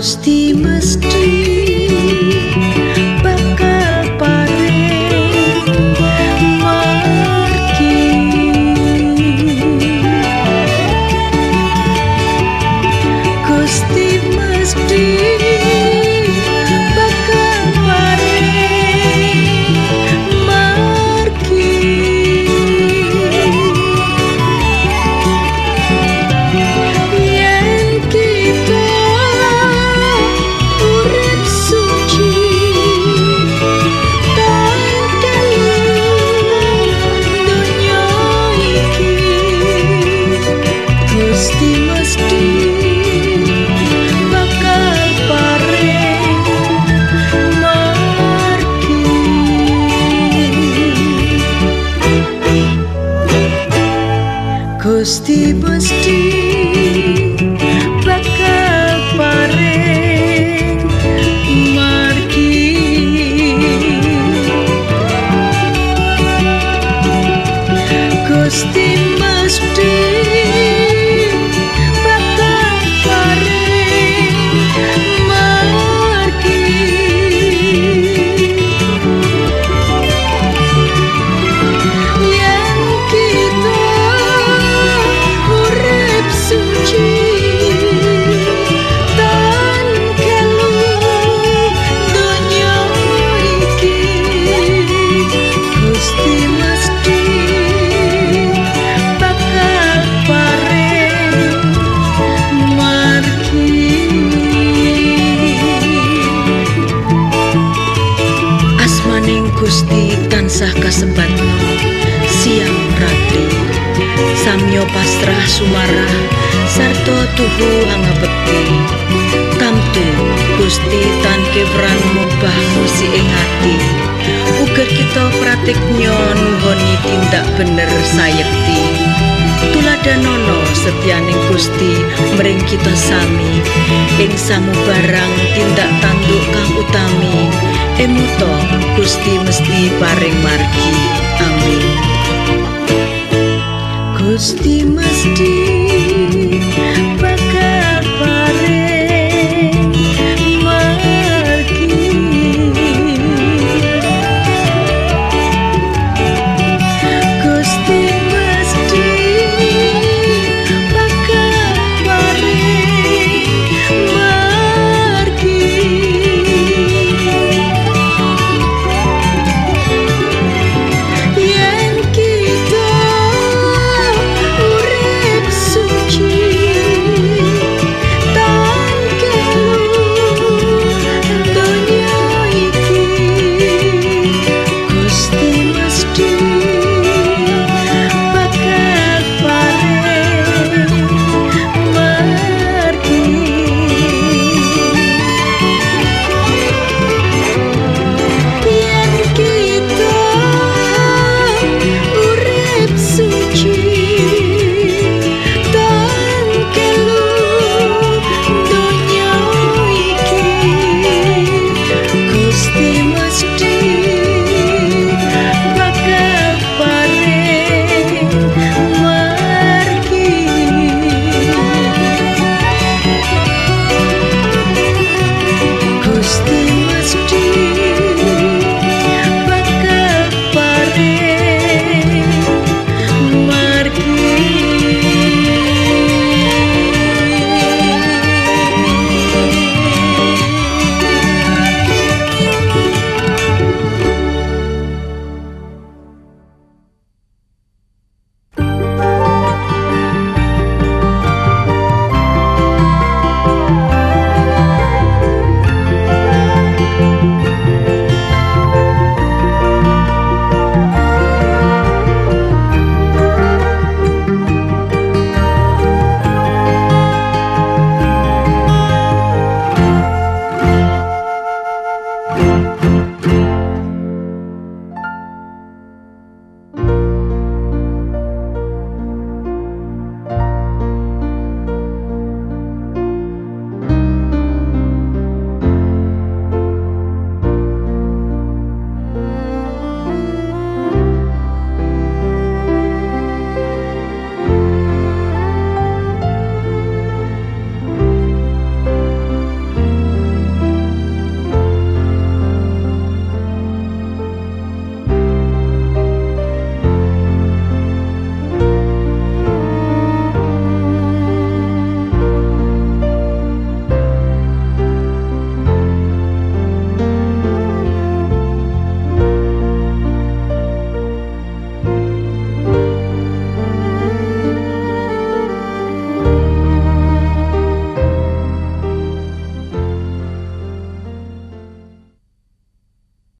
Gusti mesti bakal paring margi. Gusti mesti bakal paring margi. Yen kita urip suci tanpa dunya iki, Gusti mesti bakal paring margi. Gusti mesti bakal paring margi. Gusti mesti bakal paring margi. Yen kita urip suci tan kelu donya iki, Gusti mesti bakal paring margi. Asmaning Gusti tansah kasebatno siang ratri, samyo pasrah sumarah sarta tuhu angabekti. Tamtu Gusti tan kebran mubah musi ing ati, uga kita pratiknya nuhoni tindak bener sayekti. Tuladanono setyaning Gusti mring kita sami, ing samubarang tindak tanduk kang utami. Emuto Gusti mesti paring margi. Amin. Gusti mesti